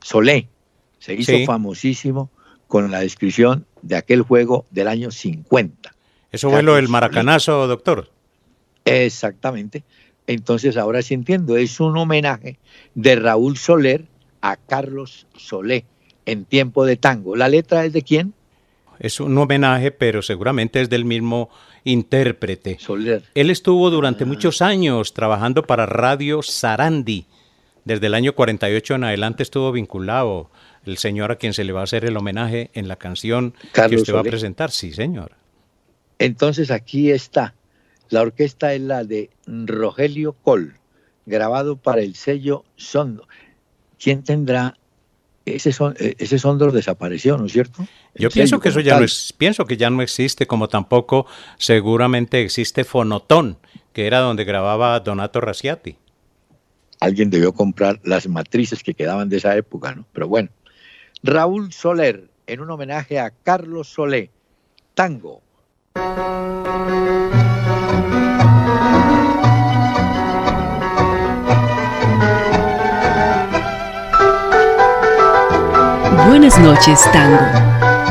[SPEAKER 2] se hizo famosísimo con la descripción de aquel juego del año 50.
[SPEAKER 1] Eso fue lo del maracanazo, doctor.
[SPEAKER 2] Exactamente. Entonces ahora sí entiendo, es un homenaje de Raúl Soler a Carlos Solé en tiempo de tango. ¿La letra es de quién?
[SPEAKER 1] Es un homenaje, pero seguramente es del mismo intérprete.
[SPEAKER 2] Soler.
[SPEAKER 1] Él estuvo durante muchos años trabajando para Radio Sarandí. Desde el año 48 en adelante estuvo vinculado el señor a quien se le va a hacer el homenaje en la canción
[SPEAKER 2] Carlos
[SPEAKER 1] que usted
[SPEAKER 2] Solé
[SPEAKER 1] va a presentar. Sí, señor.
[SPEAKER 2] Entonces aquí está. La orquesta es la de Rogelio Coll, grabado para el sello Sondor. ¿Quién tendrá? Ese Sondor desapareció, ¿no es cierto?
[SPEAKER 1] Yo pienso que eso ya pienso que ya no existe, como tampoco seguramente existe Fonotón, que era donde grababa Donato Rasciati.
[SPEAKER 2] Alguien debió comprar las matrices que quedaban de esa época, ¿no? Pero bueno. Raúl Soler, en un homenaje a Carlos Solé, tango.
[SPEAKER 3] Buenas noches, tango.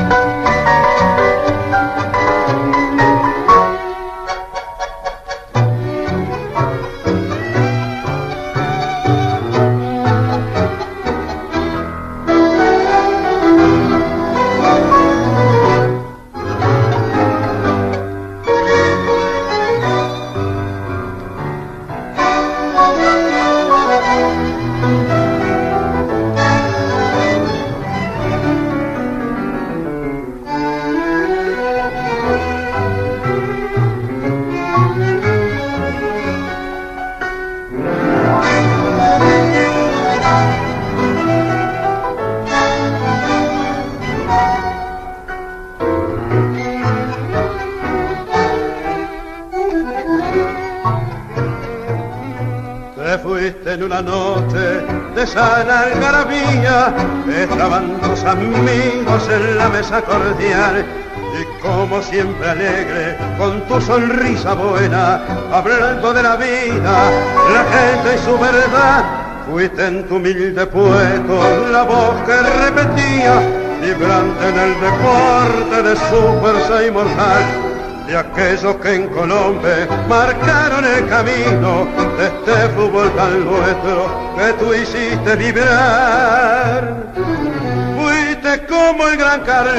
[SPEAKER 5] En una noche de sana algarabía estaban dos amigos en la mesa cordial y como siempre alegre con tu sonrisa buena hablando de la vida, la gente y su verdad, fuiste en tu humilde puesto la voz que repetía vibrante en el deporte de su fuerza inmortal, de aquellos que en Colombia marcaron el camino de este fútbol tan nuestro que tú hiciste vibrar. Fuiste como el gran Carlito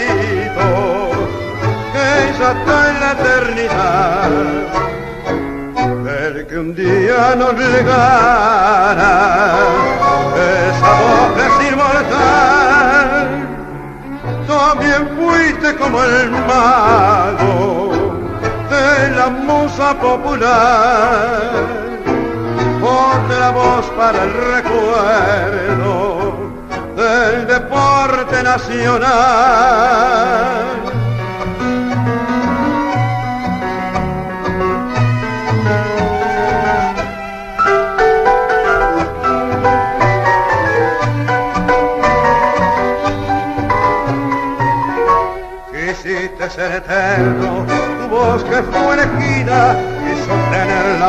[SPEAKER 5] que ya está en la eternidad, el que un día nos legara esa voz que es inmortal. También fuiste como el mago de la musa popular, otra voz para el recuerdo del deporte nacional. Quisiste ser eterno, tu voz que fue en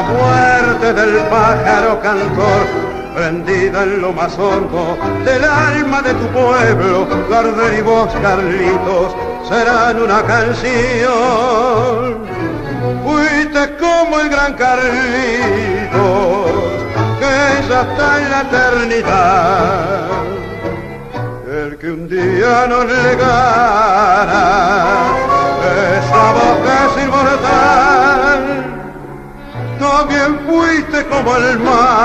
[SPEAKER 7] muerte del pájaro cantor, prendida en lo más hondo del alma de tu pueblo, Gardel y vos, Carlitos, serán una canción. Fuiste como el gran Carlitos, que ya está en la eternidad, el que un día nos legara esa voz que es inmortal. También fuiste como el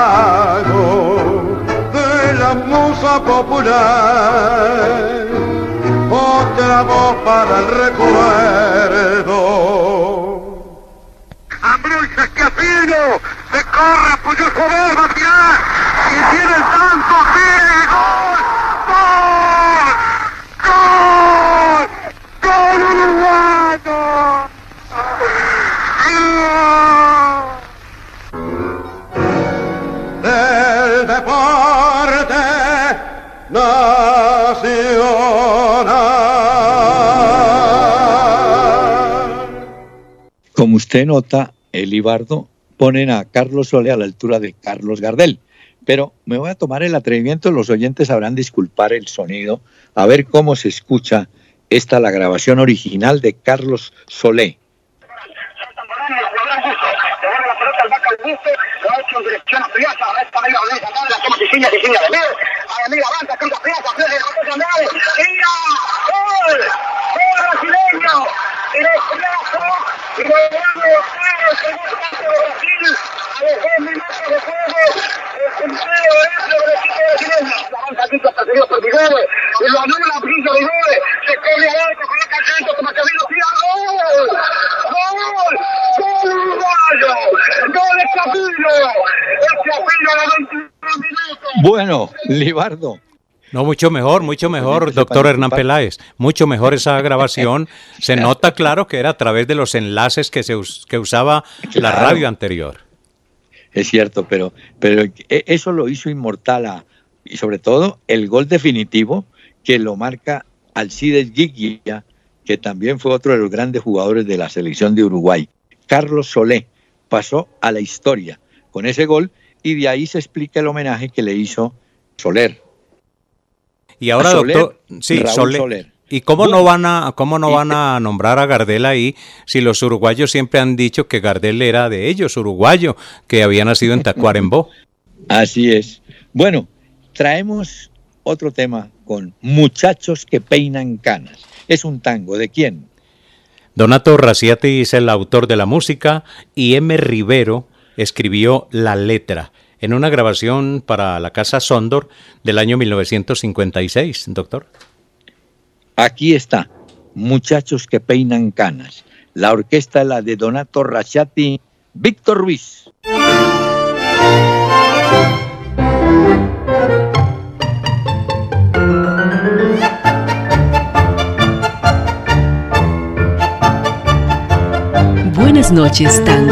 [SPEAKER 7] mago de la musa popular, otra voz para el recuerdo.
[SPEAKER 8] Ambrosio Esquiafino se corre, apoyó su verba, tirar, y tiene el tanto, tire, gol, gol, gol, gol uruguayo.
[SPEAKER 7] Del deporte nacional.
[SPEAKER 2] Como usted nota, Elibardo, ponen a Carlos Solé a la altura de Carlos Gardel. Pero me voy a tomar el atrevimiento, los oyentes sabrán disculpar el sonido, a ver cómo se escucha la grabación original de Carlos Solé. Bueno, Libardo.
[SPEAKER 1] No, mucho mejor, doctor Hernán Peláez. Mucho mejor esa grabación. Se nota claro que era a través de los enlaces que usaba la radio anterior.
[SPEAKER 2] Es cierto, pero eso lo hizo inmortal y sobre todo el gol definitivo que lo marca Alcides Guiguía, que también fue otro de los grandes jugadores de la selección de Uruguay. Carlos Solé pasó a la historia con ese gol y de ahí se explica el homenaje que le hizo Soler.
[SPEAKER 1] Y ahora, doctor, sí, Soler. ¿Y cómo no van a nombrar a Gardel ahí si los uruguayos siempre han dicho que Gardel era de ellos, uruguayo, que había nacido en Tacuarembó?
[SPEAKER 2] Así es. Bueno, traemos otro tema con Muchachos que peinan canas. Es un tango, ¿de quién?
[SPEAKER 1] Donato Raciati es el autor de la música y M. Rivero escribió la letra en una grabación para la Casa Sondor del año 1956, doctor.
[SPEAKER 2] Aquí está, Muchachos que peinan canas. La orquesta es la de Donato Raciati, Víctor Ruiz.
[SPEAKER 3] Buenas noches, tango.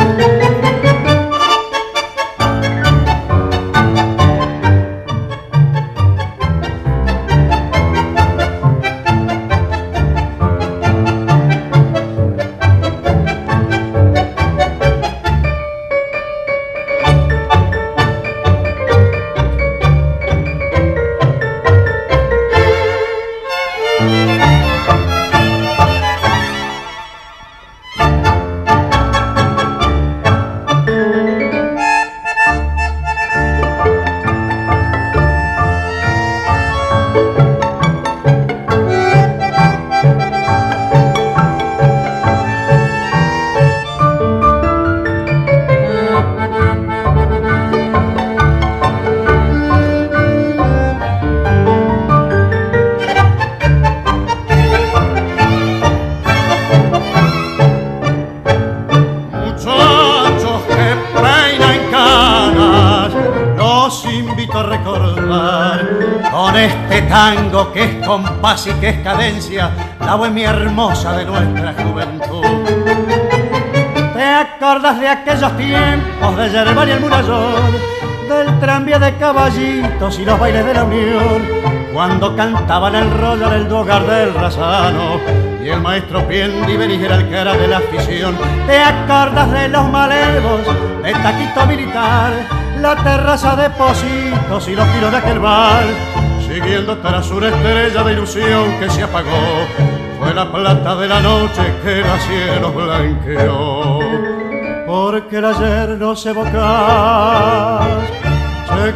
[SPEAKER 9] Tango que es compás y que es cadencia, la bohemia hermosa de nuestra juventud. ¿Te acordas de aquellos tiempos de Yerbal y el Murallón, del tranvía de caballitos y los bailes de la Unión, cuando cantaban el Royal el hogar del Razano y el maestro Piendi era el cara de la afición. ¿Te acuerdas de los malevos, de Taquito Militar, la terraza de Positos y los tiros de aquel bar? Siguiendo tras una estrella de ilusión que se apagó, fue la plata de la noche que el cielo blanqueó. Porque el ayer no se evocas, che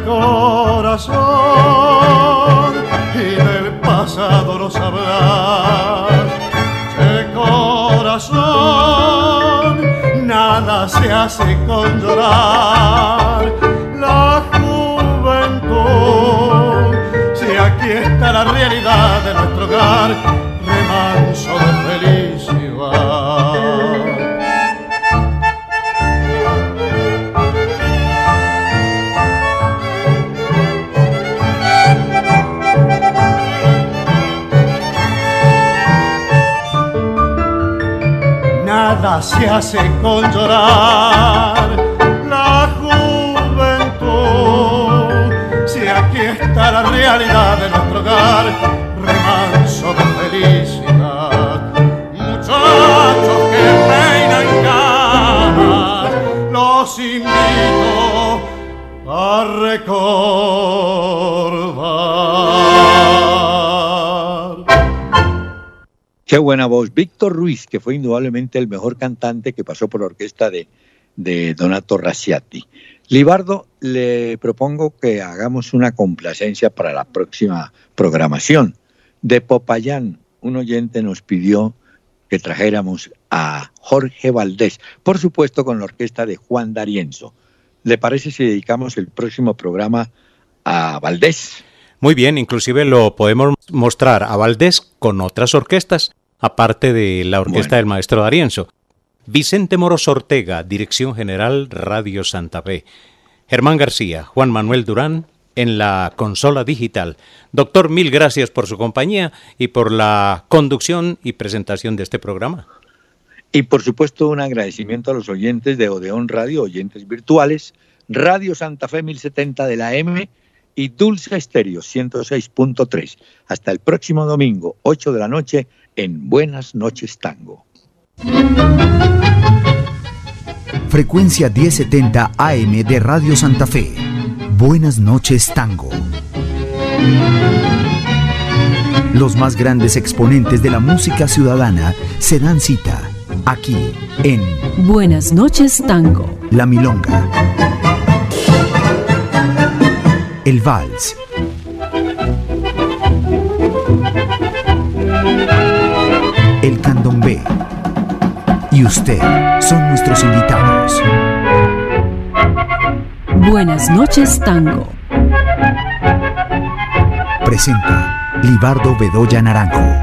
[SPEAKER 9] corazón, y del pasado no sabrás, che corazón, nada se hace con llorar. La juventud, si aquí está la realidad de nuestro hogar, remanso de felicidad. Nada se hace con llorar. La juventud, si aquí está la realidad de nuestro hogar, remanso de felicidad. Muchachos que peinan canas, los invito a recordar.
[SPEAKER 2] Qué buena voz. Víctor Ruiz, que fue indudablemente el mejor cantante que pasó por la orquesta de Donato Rasciati. Libardo, le propongo que hagamos una complacencia para la próxima programación. De Popayán, un oyente nos pidió que trajéramos a Jorge Valdés, por supuesto con la orquesta de Juan D'Arienzo. ¿Le parece si dedicamos el próximo programa a Valdés?
[SPEAKER 1] Muy bien, inclusive lo podemos mostrar a Valdés con otras orquestas, aparte de la orquesta del maestro D'Arienzo. Vicente Moros Ortega, Dirección General Radio Santa Fe. Germán García, Juan Manuel Durán en la consola digital. Doctor, mil gracias por su compañía y por la conducción y presentación de este programa.
[SPEAKER 2] Y por supuesto un agradecimiento a los oyentes de Odeón Radio, oyentes virtuales, Radio Santa Fe 1070 de la M y Dulce Estéreo 106.3. Hasta el próximo domingo, 8 de la noche, en Buenas Noches Tango.
[SPEAKER 10] Frecuencia 1070 AM de Radio Santa Fe. Buenas Noches Tango. Los más grandes exponentes de la música ciudadana se dan cita aquí en
[SPEAKER 3] Buenas Noches Tango.
[SPEAKER 10] La Milonga, el Vals, el Candombe y usted son nuestros invitados.
[SPEAKER 3] Buenas Noches Tango.
[SPEAKER 10] Presenta Libardo Bedoya Naranjo.